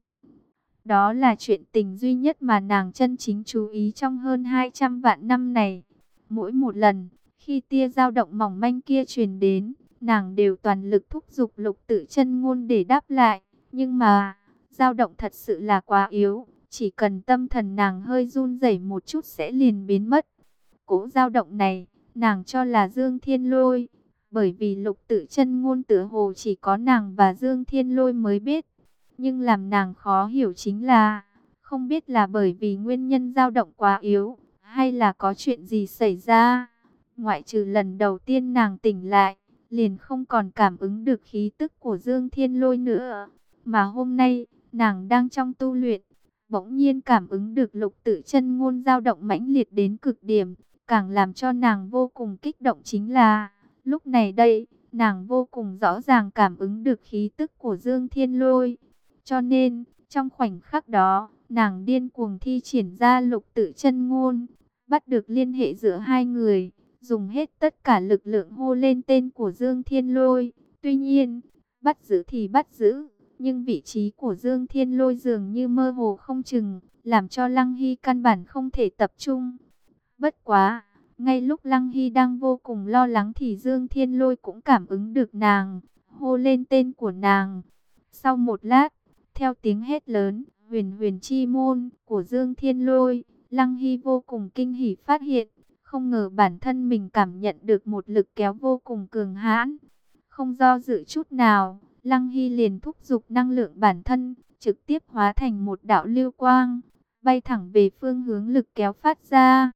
Đó là chuyện tình duy nhất mà nàng chân chính chú ý trong hơn hai trăm vạn năm này. Mỗi một lần, khi tia dao động mỏng manh kia truyền đến, nàng đều toàn lực thúc giục Lục Tự Chân Ngôn để đáp lại. Nhưng mà, dao động thật sự là quá yếu, chỉ cần tâm thần nàng hơi run rẩy một chút sẽ liền biến mất. Cỗ dao động này, nàng cho là Dương Thiên Lôi, bởi vì Lục Tự Chân Ngôn tựa hồ chỉ có nàng và Dương Thiên Lôi mới biết. Nhưng làm nàng khó hiểu chính là, không biết là bởi vì nguyên nhân dao động quá yếu, hay là có chuyện gì xảy ra. Ngoại trừ lần đầu tiên nàng tỉnh lại, liền không còn cảm ứng được khí tức của Dương Thiên Lôi nữa. Mà hôm nay, nàng đang trong tu luyện, bỗng nhiên cảm ứng được Lục Tự Chân Ngôn dao động mãnh liệt đến cực điểm. Càng làm cho nàng vô cùng kích động chính là, lúc này đây, nàng vô cùng rõ ràng cảm ứng được khí tức của Dương Thiên Lôi. Cho nên, trong khoảnh khắc đó, nàng điên cuồng thi triển ra Lục Tự Chân Ngôn, bắt được liên hệ giữa hai người, dùng hết tất cả lực lượng hô lên tên của Dương Thiên Lôi. Tuy nhiên, bắt giữ thì bắt giữ, nhưng vị trí của Dương Thiên Lôi dường như mơ hồ không chừng, làm cho Lăng Hy căn bản không thể tập trung. Bất quá, ngay lúc Lăng Hy đang vô cùng lo lắng thì Dương Thiên Lôi cũng cảm ứng được nàng, hô lên tên của nàng. Sau một lát, theo tiếng hét lớn, huyền huyền chi môn của Dương Thiên Lôi, Lăng Hy vô cùng kinh hỉ phát hiện, không ngờ bản thân mình cảm nhận được một lực kéo vô cùng cường hãn. Không do dự chút nào, Lăng Hy liền thúc giục năng lượng bản thân, trực tiếp hóa thành một đạo lưu quang, bay thẳng về phương hướng lực kéo phát ra.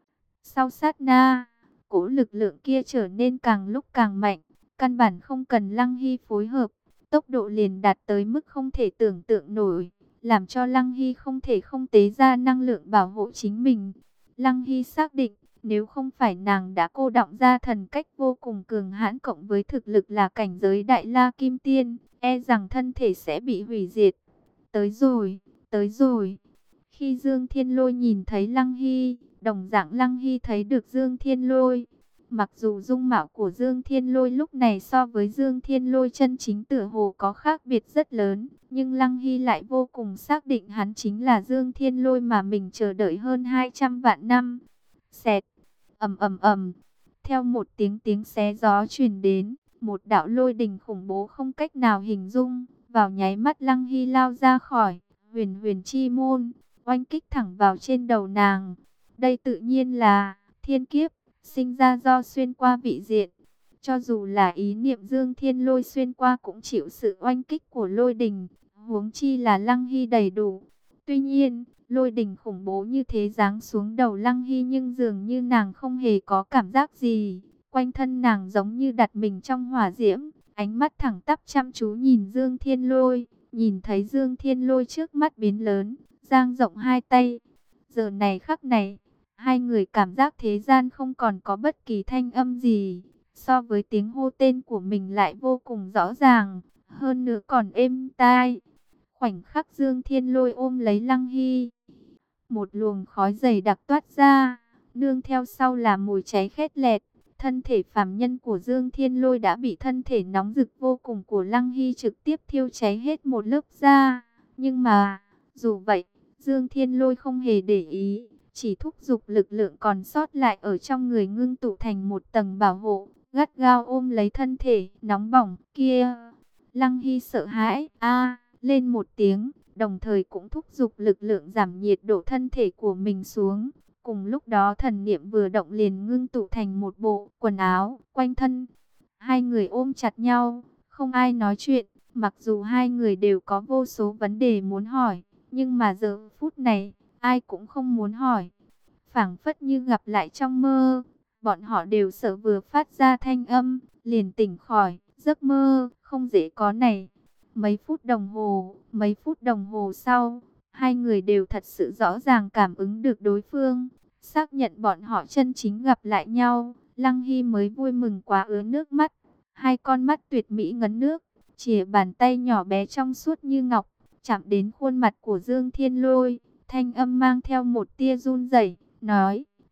Sau sát na, cỗ lực lượng kia trở nên càng lúc càng mạnh, căn bản không cần Lăng Hy phối hợp, tốc độ liền đạt tới mức không thể tưởng tượng nổi, làm cho Lăng Hy không thể không tế ra năng lượng bảo hộ chính mình. Lăng Hy xác định, nếu không phải nàng đã cô đọng ra thần cách vô cùng cường hãn cộng với thực lực là cảnh giới Đại La Kim Tiên, e rằng thân thể sẽ bị hủy diệt. Tới rồi, tới rồi. Khi Dương Thiên Lôi nhìn thấy Lăng Hy, đồng dạng Lăng Hy thấy được Dương Thiên Lôi. Mặc dù dung mạo của Dương Thiên Lôi lúc này so với Dương Thiên Lôi chân chính tựa hồ có khác biệt rất lớn, nhưng Lăng Hy lại vô cùng xác định hắn chính là Dương Thiên Lôi mà mình chờ đợi hơn hai trăm vạn năm. Xẹt, ầm ầm ầm, theo một tiếng tiếng xé gió truyền đến, một đạo lôi đình khủng bố không cách nào hình dung, vào nháy mắt Lăng Hy lao ra khỏi huyền huyền chi môn, oanh kích thẳng vào trên đầu nàng. Đây tự nhiên là thiên kiếp, sinh ra do xuyên qua vị diện. Cho dù là ý niệm Dương Thiên Lôi xuyên qua cũng chịu sự oanh kích của lôi đình, huống chi là Lăng Hy đầy đủ. Tuy nhiên, lôi đình khủng bố như thế giáng xuống đầu Lăng Hy nhưng dường như nàng không hề có cảm giác gì. Quanh thân nàng giống như đặt mình trong hỏa diễm, ánh mắt thẳng tắp chăm chú nhìn Dương Thiên Lôi. Nhìn thấy Dương Thiên Lôi trước mắt biến lớn, dang rộng hai tay. Giờ này khắc này, hai người cảm giác thế gian không còn có bất kỳ thanh âm gì. So với tiếng hô tên của mình lại vô cùng rõ ràng, hơn nữa còn êm tai. Khoảnh khắc Dương Thiên Lôi ôm lấy Lăng Hy, một luồng khói dày đặc toát ra, nương theo sau là mùi cháy khét lẹt. Thân thể phàm nhân của Dương Thiên Lôi đã bị thân thể nóng rực vô cùng của Lăng Hy trực tiếp thiêu cháy hết một lớp da. Nhưng mà, dù vậy, Dương Thiên Lôi không hề để ý, chỉ thúc giục lực lượng còn sót lại ở trong người ngưng tụ thành một tầng bảo hộ, gắt gao ôm lấy thân thể nóng bỏng kia. Lăng Hy sợ hãi, a lên một tiếng, đồng thời cũng thúc giục lực lượng giảm nhiệt độ thân thể của mình xuống. Cùng lúc đó thần niệm vừa động liền ngưng tụ thành một bộ quần áo quanh thân. Hai người ôm chặt nhau, không ai nói chuyện, mặc dù hai người đều có vô số vấn đề muốn hỏi, nhưng mà giờ phút này, ai cũng không muốn hỏi. Phảng phất như gặp lại trong mơ, bọn họ đều sợ vừa phát ra thanh âm, liền tỉnh khỏi giấc mơ không dễ có này. Mấy phút đồng hồ, mấy phút đồng hồ sau, hai người đều thật sự rõ ràng cảm ứng được đối phương, xác nhận bọn họ chân chính gặp lại nhau. Lăng Hy mới vui mừng quá ứa nước mắt, hai con mắt tuyệt mỹ ngấn nước, chìa bàn tay nhỏ bé trong suốt như ngọc, chạm đến khuôn mặt của Dương Thiên Lôi, thanh âm mang theo một tia run rẩy, nói: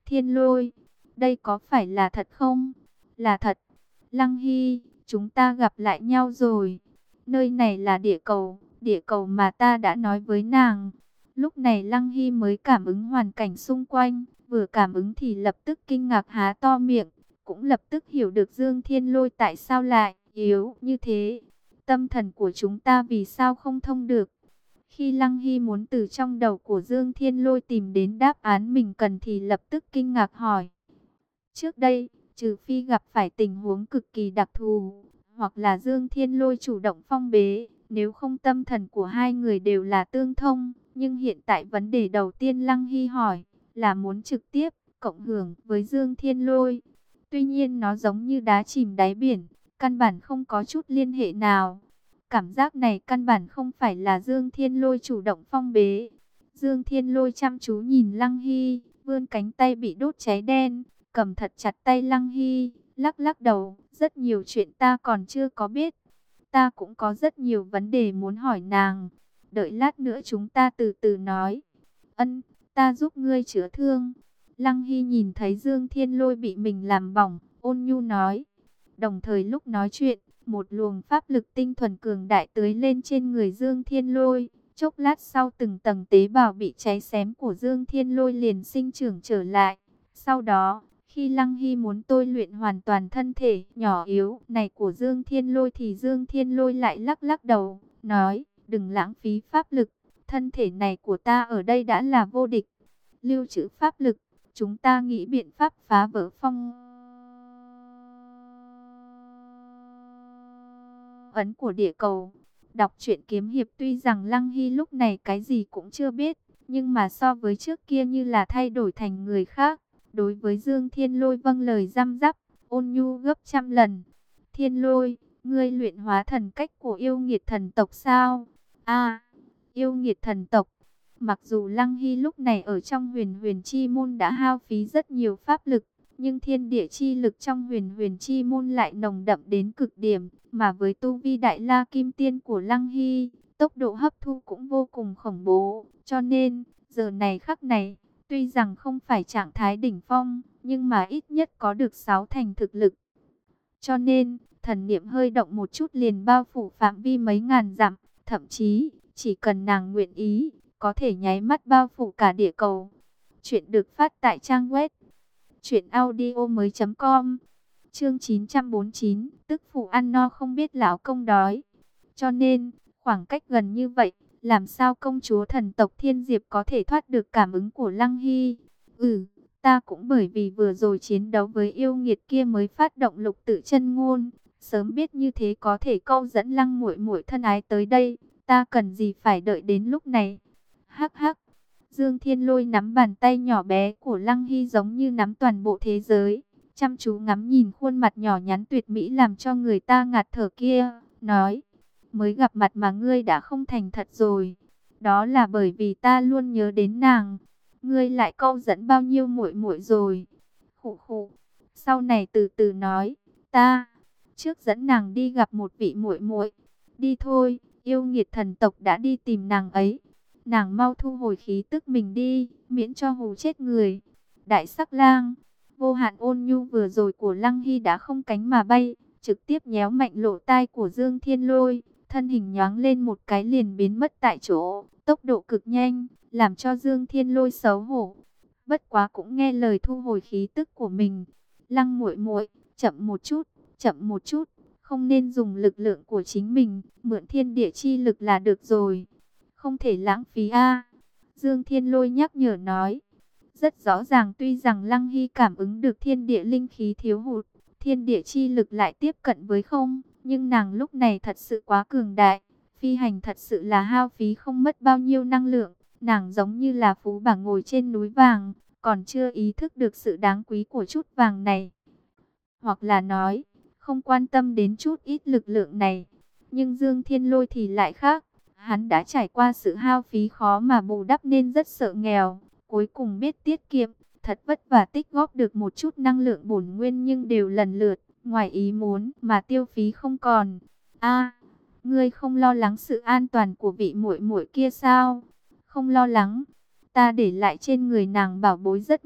Thiên Lôi, đây có phải là thật không? Là thật. Lăng Hy, chúng ta gặp lại nhau rồi. Nơi này là địa cầu, địa cầu mà ta đã nói với nàng. Lúc này Lăng Hy mới cảm ứng hoàn cảnh xung quanh, vừa cảm ứng thì lập tức kinh ngạc há to miệng, cũng lập tức hiểu được Dương Thiên Lôi tại sao lại yếu như thế. Tâm thần của chúng ta vì sao không thông được? Khi Lăng Hy muốn từ trong đầu của Dương Thiên Lôi tìm đến đáp án mình cần thì lập tức kinh ngạc hỏi. Trước đây, trừ phi gặp phải tình huống cực kỳ đặc thù, hoặc là Dương Thiên Lôi chủ động phong bế, nếu không tâm thần của hai người đều là tương thông. Nhưng hiện tại vấn đề đầu tiên Lăng Hy hỏi là muốn trực tiếp cộng hưởng với Dương Thiên Lôi. Tuy nhiên nó giống như đá chìm đáy biển, căn bản không có chút liên hệ nào. Cảm giác này căn bản không phải là Dương Thiên Lôi chủ động phong bế. Dương Thiên Lôi chăm chú nhìn Lăng Hy, vươn cánh tay bị đốt cháy đen, cầm thật chặt tay Lăng Hy, lắc lắc đầu, rất nhiều chuyện ta còn chưa có biết. Ta cũng có rất nhiều vấn đề muốn hỏi nàng, đợi lát nữa chúng ta từ từ nói. Ân, ta giúp ngươi chữa thương. Lăng Hy nhìn thấy Dương Thiên Lôi bị mình làm bỏng, ôn nhu nói. Đồng thời lúc nói chuyện, một luồng pháp lực tinh thuần cường đại tưới lên trên người Dương Thiên Lôi. Chốc lát sau từng tầng tế bào bị cháy xém của Dương Thiên Lôi liền sinh trưởng trở lại. Sau đó, khi Lăng Hy muốn tôi luyện hoàn toàn thân thể nhỏ yếu này của Dương Thiên Lôi thì Dương Thiên Lôi lại lắc lắc đầu, nói, đừng lãng phí pháp lực, thân thể này của ta ở đây đã là vô địch. Lưu trữ pháp lực, chúng ta nghĩ biện pháp phá vỡ phong ấn của địa cầu. Đọc truyện kiếm hiệp tuy rằng Lăng Hy lúc này cái gì cũng chưa biết, nhưng mà so với trước kia như là thay đổi thành người khác. Đối với Dương Thiên Lôi vâng lời răm rắp, ôn nhu gấp trăm lần. Thiên Lôi, ngươi luyện hóa thần cách của yêu nghiệt thần tộc sao? A, yêu nghiệt thần tộc. Mặc dù Lăng Hy lúc này ở trong huyền huyền chi môn đã hao phí rất nhiều pháp lực, nhưng thiên địa chi lực trong huyền huyền chi môn lại nồng đậm đến cực điểm. Mà với tu vi đại la kim tiên của Lăng Hy, tốc độ hấp thu cũng vô cùng khủng bố. Cho nên, giờ này khắc này, tuy rằng không phải trạng thái đỉnh phong, nhưng mà ít nhất có được sáu thành thực lực. Cho nên, thần niệm hơi động một chút liền bao phủ phạm vi mấy ngàn dặm, thậm chí, chỉ cần nàng nguyện ý, có thể nháy mắt bao phủ cả địa cầu. Chuyện được phát tại trang web truyện audio mới chấm com. Chương chín trăm bốn mươi chín, tức phụ ăn no không biết lão công đói. Cho nên, khoảng cách gần như vậy, làm sao công chúa thần tộc Thiên Diệp có thể thoát được cảm ứng của Lăng Hy? Ừ, ta cũng bởi vì vừa rồi chiến đấu với yêu nghiệt kia mới phát động lục tự chân ngôn. Sớm biết như thế có thể câu dẫn Lăng muội muội thân ái tới đây, ta cần gì phải đợi đến lúc này? Hắc hắc. Dương Thiên Lôi nắm bàn tay nhỏ bé của Lăng Hy giống như nắm toàn bộ thế giới. Chăm chú ngắm nhìn khuôn mặt nhỏ nhắn tuyệt mỹ làm cho người ta ngạt thở kia, nói, mới gặp mặt mà ngươi đã không thành thật rồi. Đó là bởi vì ta luôn nhớ đến nàng. Ngươi lại câu dẫn bao nhiêu muội muội rồi? Khụ khụ. Sau này từ từ nói, ta trước dẫn nàng đi gặp một vị muội muội. Đi thôi, yêu nghiệt thần tộc đã đi tìm nàng ấy. Nàng mau thu hồi khí tức mình đi, miễn cho hù chết người. Đại sắc lang, vô hạn ôn nhu vừa rồi của Lăng Hy đã không cánh mà bay, trực tiếp nhéo mạnh lỗ tai của Dương Thiên Lôi, thân hình nhoáng lên một cái liền biến mất tại chỗ, tốc độ cực nhanh, làm cho Dương Thiên Lôi xấu hổ. Bất quá cũng nghe lời thu hồi khí tức của mình. Lăng muội muội, chậm một chút, chậm một chút, không nên dùng lực lượng của chính mình, mượn thiên địa chi lực là được rồi. Không thể lãng phí a. Dương Thiên Lôi nhắc nhở nói. Rất rõ ràng tuy rằng Lăng Hy cảm ứng được thiên địa linh khí thiếu hụt, thiên địa chi lực lại tiếp cận với không, nhưng nàng lúc này thật sự quá cường đại, phi hành thật sự là hao phí không mất bao nhiêu năng lượng, nàng giống như là phú bà ngồi trên núi vàng, còn chưa ý thức được sự đáng quý của chút vàng này. Hoặc là nói, không quan tâm đến chút ít lực lượng này, nhưng Dương Thiên Lôi thì lại khác, hắn đã trải qua sự hao phí khó mà bù đắp nên rất sợ nghèo. Cuối cùng biết tiết kiệm, thật vất vả tích góp được một chút năng lượng bổn nguyên nhưng đều lần lượt, ngoài ý muốn mà tiêu phí không còn. A, ngươi không lo lắng sự an toàn của vị muội muội kia sao? Không lo lắng, ta để lại trên người nàng bảo bối rất mạnh,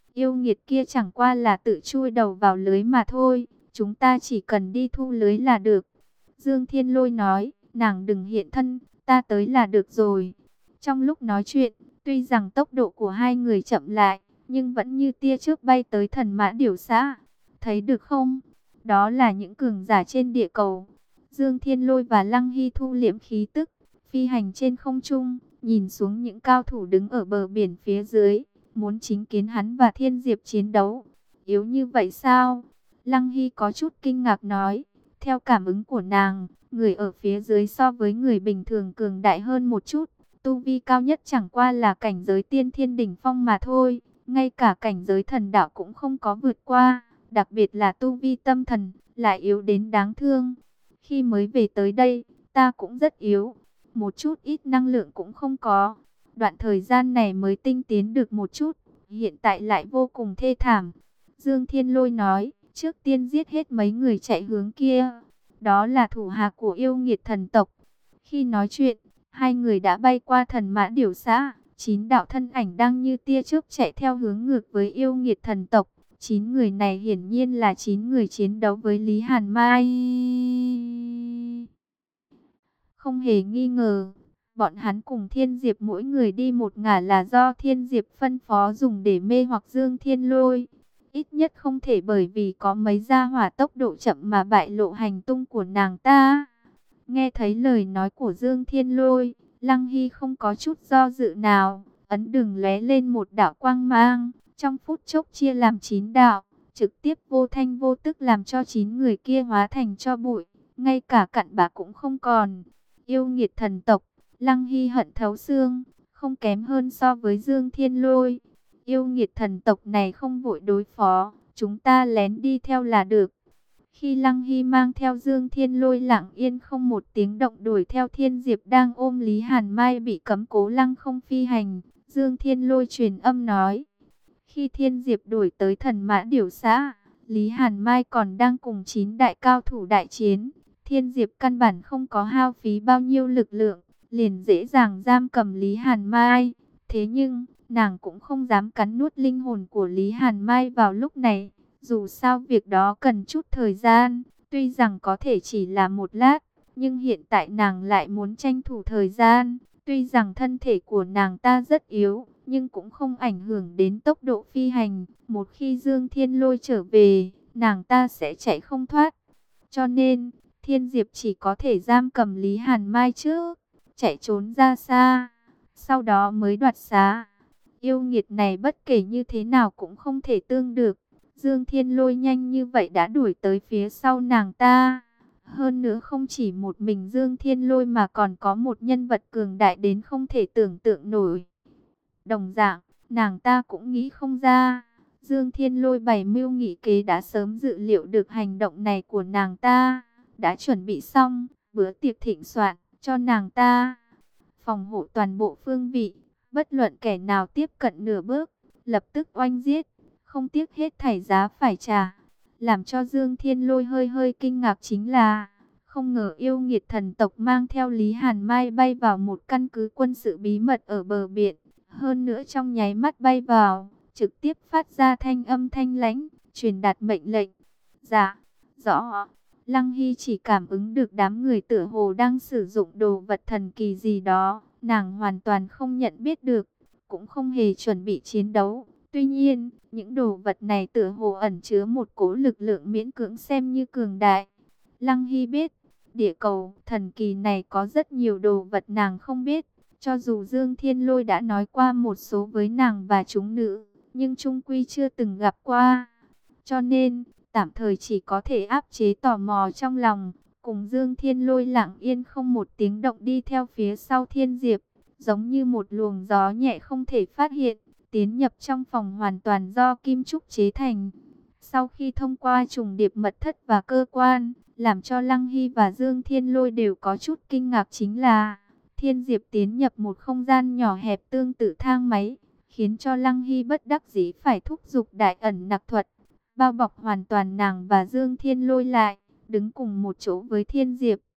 Yêu nghiệt kia chẳng qua là tự chui đầu vào lưới mà thôi, chúng ta chỉ cần đi thu lưới là được. Dương Thiên Lôi nói, nàng đừng hiện thân, ta tới là được rồi. Trong lúc nói chuyện, tuy rằng tốc độ của hai người chậm lại, nhưng vẫn như tia chớp bay tới Thần Mã Điểu Xã. Thấy được không? Đó là những cường giả trên địa cầu. Dương Thiên Lôi và Lăng Hy thu liễm khí tức, phi hành trên không trung, nhìn xuống những cao thủ đứng ở bờ biển phía dưới, muốn chính kiến hắn và Thiên Diệp chiến đấu. Yếu như vậy sao? Lăng Hy có chút kinh ngạc nói. Theo cảm ứng của nàng, người ở phía dưới so với người bình thường cường đại hơn một chút. Tu vi cao nhất chẳng qua là cảnh giới tiên thiên đỉnh phong mà thôi. Ngay cả cảnh giới thần đạo cũng không có vượt qua. Đặc biệt là tu vi tâm thần, lại yếu đến đáng thương. Khi mới về tới đây, ta cũng rất yếu. Một chút ít năng lượng cũng không có. Đoạn thời gian này mới tinh tiến được một chút. Hiện tại lại vô cùng thê thảm. Dương Thiên Lôi nói, trước tiên giết hết mấy người chạy hướng kia. Đó là thủ hạ của yêu nghiệt thần tộc. Khi nói chuyện, hai người đã bay qua Thần Mã Điểu Xã. Chín đạo thân ảnh đang như tia chớp chạy theo hướng ngược với yêu nghiệt thần tộc. Chín người này hiển nhiên là chín người chiến đấu với Lý Hàn Mai. Không hề nghi ngờ, bọn hắn cùng Thiên Diệp mỗi người đi một ngả là do Thiên Diệp phân phó dùng để mê hoặc Dương Thiên Lôi. Ít nhất không thể bởi vì có mấy gia hỏa tốc độ chậm mà bại lộ hành tung của nàng ta. Nghe thấy lời nói của Dương Thiên Lôi, Lăng Hy không có chút do dự nào, ấn đường lóe lên một đạo quang mang, trong phút chốc chia làm chín đạo, trực tiếp vô thanh vô tức làm cho chín người kia hóa thành tro bụi, ngay cả cặn bã cũng không còn. Yêu nghiệt thần tộc, Lăng Hy hận thấu xương, không kém hơn so với Dương Thiên Lôi. Yêu nghiệt thần tộc này không vội đối phó, chúng ta lén đi theo là được. Khi Lăng Hy mang theo Dương Thiên Lôi lặng yên không một tiếng động đuổi theo Thiên Diệp đang ôm Lý Hàn Mai bị cấm cố lăng không phi hành, Dương Thiên Lôi truyền âm nói. Khi Thiên Diệp đuổi tới Thần Mã Điểu Xã, Lý Hàn Mai còn đang cùng chín đại cao thủ đại chiến. Thiên Diệp căn bản không có hao phí bao nhiêu lực lượng, liền dễ dàng giam cầm Lý Hàn Mai. Thế nhưng, nàng cũng không dám cắn nuốt linh hồn của Lý Hàn Mai vào lúc này. Dù sao việc đó cần chút thời gian, tuy rằng có thể chỉ là một lát, nhưng hiện tại nàng lại muốn tranh thủ thời gian. Tuy rằng thân thể của nàng ta rất yếu, nhưng cũng không ảnh hưởng đến tốc độ phi hành. Một khi Dương Thiên Lôi trở về, nàng ta sẽ chạy không thoát. Cho nên, Thiên Diệp chỉ có thể giam cầm Lý Hàn Mai trước, chạy trốn ra xa, sau đó mới đoạt xá. Yêu nghiệt này bất kể như thế nào cũng không thể tương được. Dương Thiên Lôi nhanh như vậy đã đuổi tới phía sau nàng ta. Hơn nữa không chỉ một mình Dương Thiên Lôi mà còn có một nhân vật cường đại đến không thể tưởng tượng nổi. Đồng dạng, nàng ta cũng nghĩ không ra. Dương Thiên Lôi bày mưu nghị kế đã sớm dự liệu được hành động này của nàng ta. Đã chuẩn bị xong, bữa tiệc thịnh soạn cho nàng ta. Phòng hộ toàn bộ phương vị, bất luận kẻ nào tiếp cận nửa bước, lập tức oanh giết. Không tiếc hết thảy giá phải trả. Làm cho Dương Thiên Lôi hơi hơi kinh ngạc chính là, không ngờ yêu nghiệt thần tộc mang theo Lý Hàn Mai bay vào một căn cứ quân sự bí mật ở bờ biển. Hơn nữa trong nháy mắt bay vào, trực tiếp phát ra thanh âm thanh lãnh, truyền đạt mệnh lệnh. Dạ, rõ. Lăng Hy chỉ cảm ứng được đám người tựa hồ đang sử dụng đồ vật thần kỳ gì đó. Nàng hoàn toàn không nhận biết được, cũng không hề chuẩn bị chiến đấu. Tuy nhiên, những đồ vật này tựa hồ ẩn chứa một cỗ lực lượng miễn cưỡng xem như cường đại. Lăng Hy biết, địa cầu thần kỳ này có rất nhiều đồ vật nàng không biết. Cho dù Dương Thiên Lôi đã nói qua một số với nàng và chúng nữ, nhưng chung quy chưa từng gặp qua. Cho nên, tạm thời chỉ có thể áp chế tò mò trong lòng, cùng Dương Thiên Lôi lặng yên không một tiếng động đi theo phía sau Thiên Diệp, giống như một luồng gió nhẹ không thể phát hiện, tiến nhập trong phòng hoàn toàn do kim trúc chế thành. Sau khi thông qua trùng điệp mật thất và cơ quan, làm cho Lăng Hy và Dương Thiên Lôi đều có chút kinh ngạc chính là, Thiên Diệp tiến nhập một không gian nhỏ hẹp tương tự thang máy, khiến cho Lăng Hy bất đắc dĩ phải thúc giục đại ẩn nặc thuật, bao bọc hoàn toàn nàng và Dương Thiên Lôi lại, đứng cùng một chỗ với Thiên Diệp.